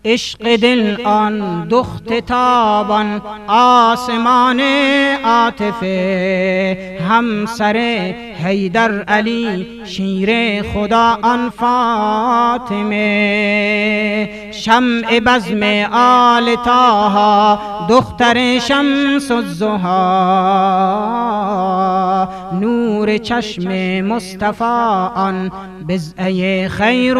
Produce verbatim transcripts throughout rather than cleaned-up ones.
عشق دل آن دخت تابان آسمان عاطفه، همسر حیدر علی شیر خدا آن فاطمه، شمع بزم آل طه دختر شمس الضحی، نور چشم مصطفی آن بضعه خیر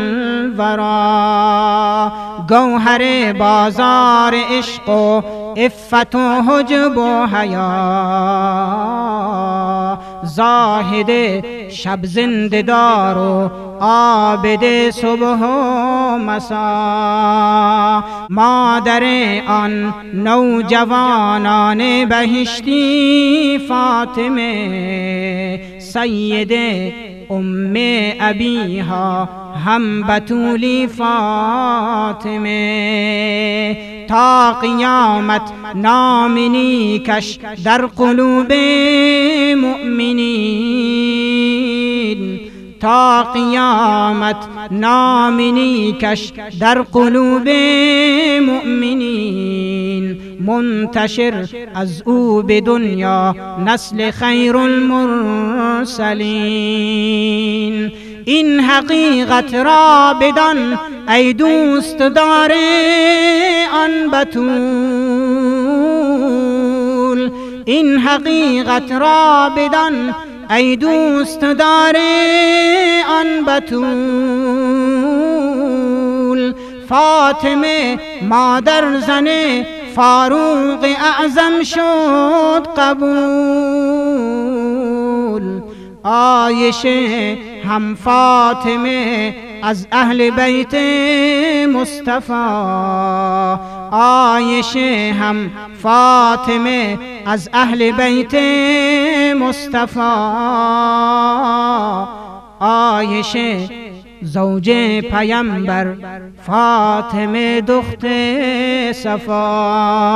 الورا، گوهر بازار عشق و عفت و حجب و حیا، زاهد شب زنده دار و عابد صبح و مسا، مادر آن نوجوانان بهشتی فاطمه، سید ام ابیها هم بتولی فاطمه، تا قیامت نام نیکش در قلوب مؤمنین، تا قیامت نام نیکش در قلوب مؤمنین، منتشر از او به دنیا نسل خیر المرسلین. این حقیقت را بدان ای دوست دار آن بتول، این حقیقت را بدان ای دوست دار آن بتول، فاطمه مادر زن فاروق اعظم شد قبول، عایشه هم فاطمه از اهل بیت مصطفی، عایشه هم فاطمه از اهل بیت مصطفی، عایشه زوج پیامبر فاطمه دخت صفا،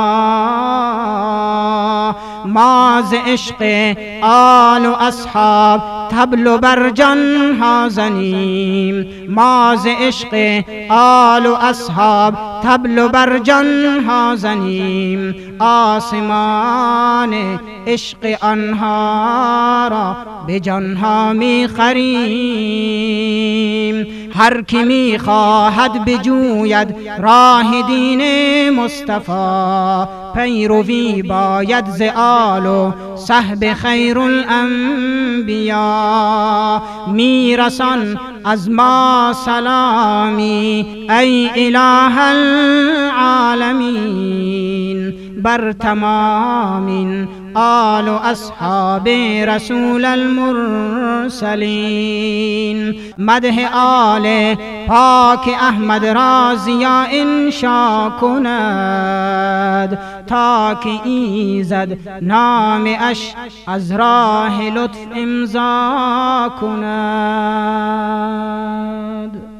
ما ز عشق آل و اصحاب طبل و برجان ها زنیم، ما ز عشق آل و اصحاب طبل و برجان ها زنیم، آسمان عشق آنها را به جان ها می خریم، هر کی می خواهد بجوید راه دین مصطفی، پیروی باید ز آل و صحب خیر الانبیا، میرسان از ما سلامی ای اله العالمین، بر تمام آل و اصحاب رسول المرسلین، مدح آل پاک احمد را ضیا انشا کند، تا که ایزد نام اش از راه لطف امضا کند.